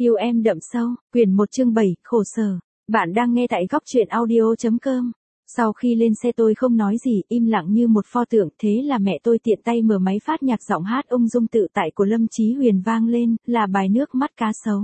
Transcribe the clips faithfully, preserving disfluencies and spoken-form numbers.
Yêu em đậm sâu, quyển một chương bảy, khổ sở. Bạn đang nghe tại góc truyện audio.com. Sau khi lên xe tôi không nói gì, im lặng như một pho tượng, thế là mẹ tôi tiện tay mở máy phát nhạc giọng hát ung dung tự tại của Lâm Chí Huyền vang lên, là bài Nước mắt cá sấu.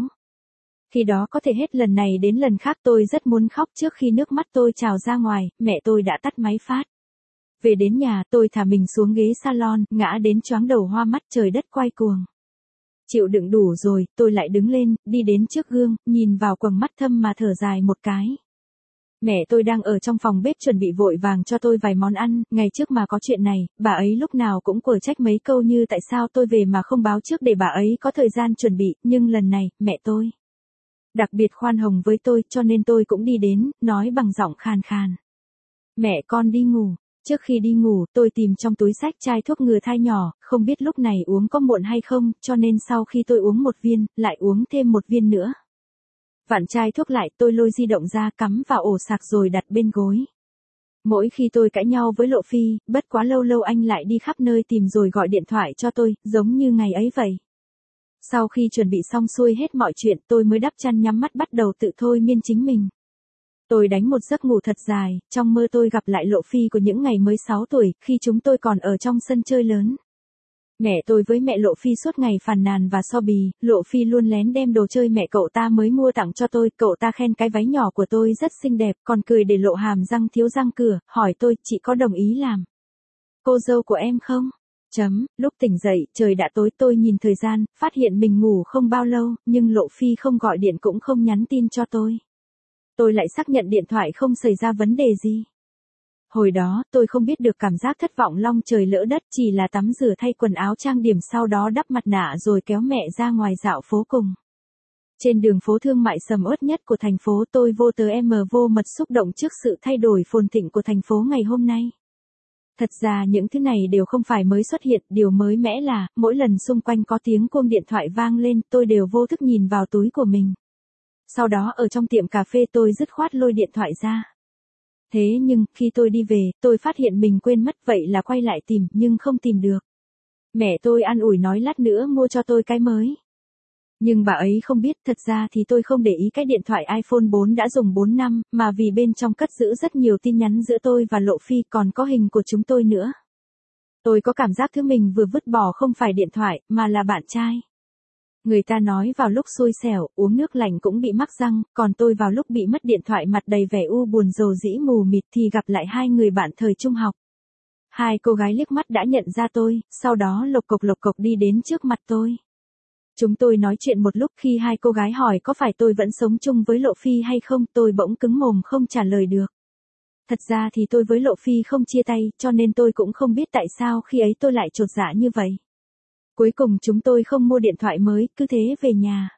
Khi đó có thể hết lần này đến lần khác tôi rất muốn khóc. Trước khi nước mắt tôi trào ra ngoài, mẹ tôi đã tắt máy phát. Về đến nhà, tôi thả mình xuống ghế salon, ngã đến choáng đầu hoa mắt, trời đất quay cuồng. Chịu đựng đủ rồi, tôi lại đứng lên, đi đến trước gương, nhìn vào quầng mắt thâm mà thở dài một cái. Mẹ tôi đang ở trong phòng bếp chuẩn bị vội vàng cho tôi vài món ăn, ngày trước mà có chuyện này, bà ấy lúc nào cũng quở trách mấy câu như tại sao tôi về mà không báo trước để bà ấy có thời gian chuẩn bị, nhưng lần này, mẹ tôi đặc biệt khoan hồng với tôi, cho nên tôi cũng đi đến, nói bằng giọng khàn khàn. Mẹ con đi ngủ. Trước khi đi ngủ, tôi tìm trong túi xách chai thuốc ngừa thai nhỏ, không biết lúc này uống có muộn hay không, cho nên sau khi tôi uống một viên, lại uống thêm một viên nữa. Vặn chai thuốc lại, tôi lôi di động ra cắm vào ổ sạc rồi đặt bên gối. Mỗi khi tôi cãi nhau với Lộ Phi, bất quá lâu lâu anh lại đi khắp nơi tìm rồi gọi điện thoại cho tôi, giống như ngày ấy vậy. Sau khi chuẩn bị xong xuôi hết mọi chuyện, tôi mới đắp chăn nhắm mắt bắt đầu tự thôi miên chính mình. Tôi đánh một giấc ngủ thật dài, trong mơ tôi gặp lại Lộ Phi của những ngày mới sáu tuổi, khi chúng tôi còn ở trong sân chơi lớn. Mẹ tôi với mẹ Lộ Phi suốt ngày phàn nàn và so bì, Lộ Phi luôn lén đem đồ chơi mẹ cậu ta mới mua tặng cho tôi, cậu ta khen cái váy nhỏ của tôi rất xinh đẹp, còn cười để lộ hàm răng thiếu răng cửa, hỏi tôi, chị có đồng ý làm cô dâu của em không? Chấm, lúc tỉnh dậy, trời đã tối, tôi nhìn thời gian, phát hiện mình ngủ không bao lâu, nhưng Lộ Phi không gọi điện cũng không nhắn tin cho tôi. Tôi lại xác nhận điện thoại không xảy ra vấn đề gì. Hồi đó, tôi không biết được cảm giác thất vọng long trời lỡ đất, chỉ là tắm rửa thay quần áo trang điểm sau đó đắp mặt nạ rồi kéo mẹ ra ngoài dạo phố cùng. Trên đường phố thương mại sầm uất nhất của thành phố, tôi vô tớ em vô mật xúc động trước sự thay đổi phồn thịnh của thành phố ngày hôm nay. Thật ra những thứ này đều không phải mới xuất hiện, điều mới mẻ là, mỗi lần xung quanh có tiếng chuông điện thoại vang lên, tôi đều vô thức nhìn vào túi của mình. Sau đó ở trong tiệm cà phê tôi dứt khoát lôi điện thoại ra. Thế nhưng, khi tôi đi về, tôi phát hiện mình quên mất, vậy là quay lại tìm, nhưng không tìm được. Mẹ tôi an ủi nói lát nữa mua cho tôi cái mới. Nhưng bà ấy không biết, thật ra thì tôi không để ý cái điện thoại iPhone bốn đã dùng bốn năm, mà vì bên trong cất giữ rất nhiều tin nhắn giữa tôi và Lộ Phi, còn có hình của chúng tôi nữa. Tôi có cảm giác thứ mình vừa vứt bỏ không phải điện thoại, mà là bạn trai. Người ta nói vào lúc xui xẻo, uống nước lạnh cũng bị mắc răng, còn tôi vào lúc bị mất điện thoại mặt đầy vẻ u buồn rầu rĩ mù mịt thì gặp lại hai người bạn thời trung học. Hai cô gái liếc mắt đã nhận ra tôi, sau đó lộc cộc lộc cộc đi đến trước mặt tôi. Chúng tôi nói chuyện một lúc, khi hai cô gái hỏi có phải tôi vẫn sống chung với Lộ Phi hay không, tôi bỗng cứng mồm không trả lời được. Thật ra thì tôi với Lộ Phi không chia tay, cho nên tôi cũng không biết tại sao khi ấy tôi lại chột dạ như vậy. Cuối cùng chúng tôi không mua điện thoại mới, cứ thế về nhà.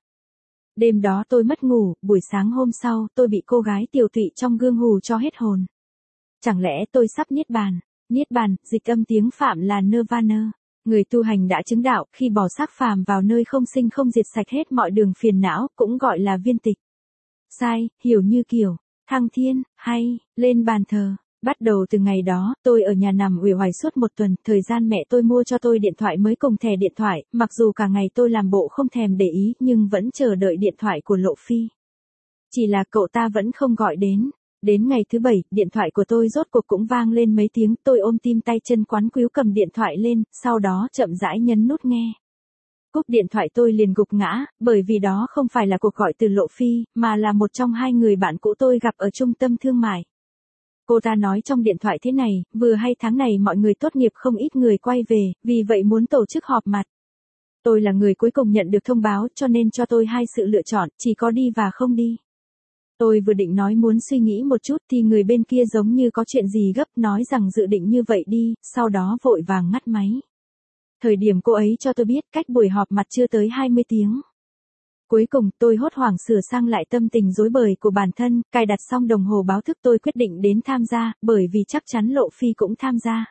Đêm đó tôi mất ngủ, buổi sáng hôm sau, tôi bị cô gái tiều tụy trong gương hù cho hết hồn. Chẳng lẽ tôi sắp niết bàn? Niết bàn, dịch âm tiếng Phạm là Nirvana. Người tu hành đã chứng đạo, khi bỏ xác phàm vào nơi không sinh không diệt sạch hết mọi đường phiền não, cũng gọi là viên tịch. Sai, hiểu như kiểu, thăng thiên, hay, lên bàn thờ. Bắt đầu từ ngày đó, tôi ở nhà nằm uể oải suốt một tuần, thời gian mẹ tôi mua cho tôi điện thoại mới cùng thẻ điện thoại, mặc dù cả ngày tôi làm bộ không thèm để ý, nhưng vẫn chờ đợi điện thoại của Lộ Phi. Chỉ là cậu ta vẫn không gọi đến. Đến ngày thứ bảy, điện thoại của tôi rốt cuộc cũng vang lên mấy tiếng, tôi ôm tim tay chân quắn quýu cầm điện thoại lên, sau đó chậm rãi nhấn nút nghe. Cúp điện thoại tôi liền gục ngã, bởi vì đó không phải là cuộc gọi từ Lộ Phi, mà là một trong hai người bạn cũ tôi gặp ở trung tâm thương mại. Cô ta nói trong điện thoại thế này, vừa hay tháng này mọi người tốt nghiệp không ít người quay về, vì vậy muốn tổ chức họp mặt. Tôi là người cuối cùng nhận được thông báo, cho nên cho tôi hai sự lựa chọn, chỉ có đi và không đi. Tôi vừa định nói muốn suy nghĩ một chút thì người bên kia giống như có chuyện gì gấp, nói rằng dự định như vậy đi, sau đó vội vàng ngắt máy. Thời điểm cô ấy cho tôi biết cách buổi họp mặt chưa tới hai mươi tiếng. Cuối cùng, tôi hốt hoảng sửa sang lại tâm tình rối bời của bản thân, cài đặt xong đồng hồ báo thức tôi quyết định đến tham gia, bởi vì chắc chắn Lộ Phi cũng tham gia.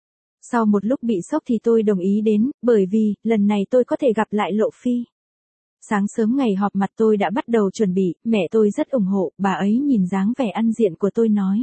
Sau một lúc bị sốc thì tôi đồng ý đến, bởi vì, lần này tôi có thể gặp lại Lộ Phi. Sáng sớm ngày họp mặt tôi đã bắt đầu chuẩn bị, mẹ tôi rất ủng hộ, bà ấy nhìn dáng vẻ ăn diện của tôi nói.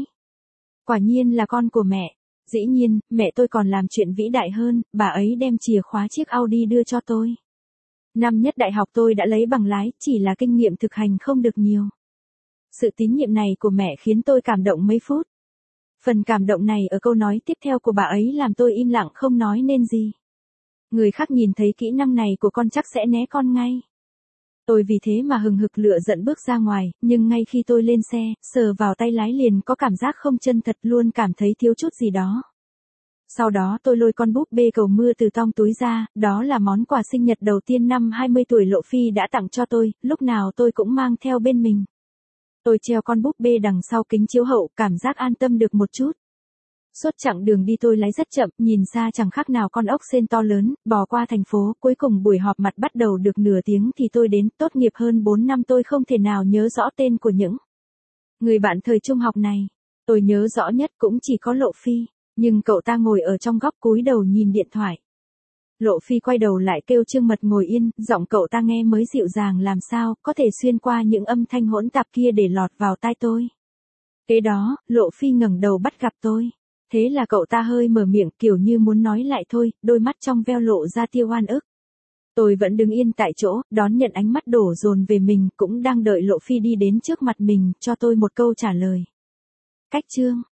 Quả nhiên là con của mẹ. Dĩ nhiên, mẹ tôi còn làm chuyện vĩ đại hơn, bà ấy đem chìa khóa chiếc Audi đưa cho tôi. Năm nhất đại học tôi đã lấy bằng lái, chỉ là kinh nghiệm thực hành không được nhiều. Sự tín nhiệm này của mẹ khiến tôi cảm động mấy phút. Phần cảm động này ở câu nói tiếp theo của bà ấy làm tôi im lặng không nói nên gì. Người khác nhìn thấy kỹ năng này của con chắc sẽ né con ngay. Tôi vì thế mà hừng hực lửa giận bước ra ngoài, nhưng ngay khi tôi lên xe, sờ vào tay lái liền có cảm giác không chân thật, luôn cảm thấy thiếu chút gì đó. Sau đó tôi lôi con búp bê cầu mưa từ trong túi ra, đó là món quà sinh nhật đầu tiên năm hai mươi tuổi Lộ Phi đã tặng cho tôi, lúc nào tôi cũng mang theo bên mình. Tôi treo con búp bê đằng sau kính chiếu hậu, cảm giác an tâm được một chút. Suốt chặng đường đi tôi lái rất chậm, nhìn xa chẳng khác nào con ốc sên to lớn, bò qua thành phố, cuối cùng buổi họp mặt bắt đầu được nửa tiếng thì tôi đến, tốt nghiệp hơn bốn năm tôi không thể nào nhớ rõ tên của những người bạn thời trung học này. Tôi nhớ rõ nhất cũng chỉ có Lộ Phi, nhưng cậu ta ngồi ở trong góc cúi đầu nhìn điện thoại. Lộ Phi quay đầu lại kêu Trương Mật ngồi yên, giọng cậu ta nghe mới dịu dàng làm sao, có thể xuyên qua những âm thanh hỗn tạp kia để lọt vào tai tôi. Kế đó, Lộ Phi ngẩng đầu bắt gặp tôi. Thế là cậu ta hơi mở miệng kiểu như muốn nói lại thôi, đôi mắt trong veo lộ ra tia oan ức. Tôi vẫn đứng yên tại chỗ, đón nhận ánh mắt đổ dồn về mình, cũng đang đợi Lộ Phi đi đến trước mặt mình, cho tôi một câu trả lời. Cách chương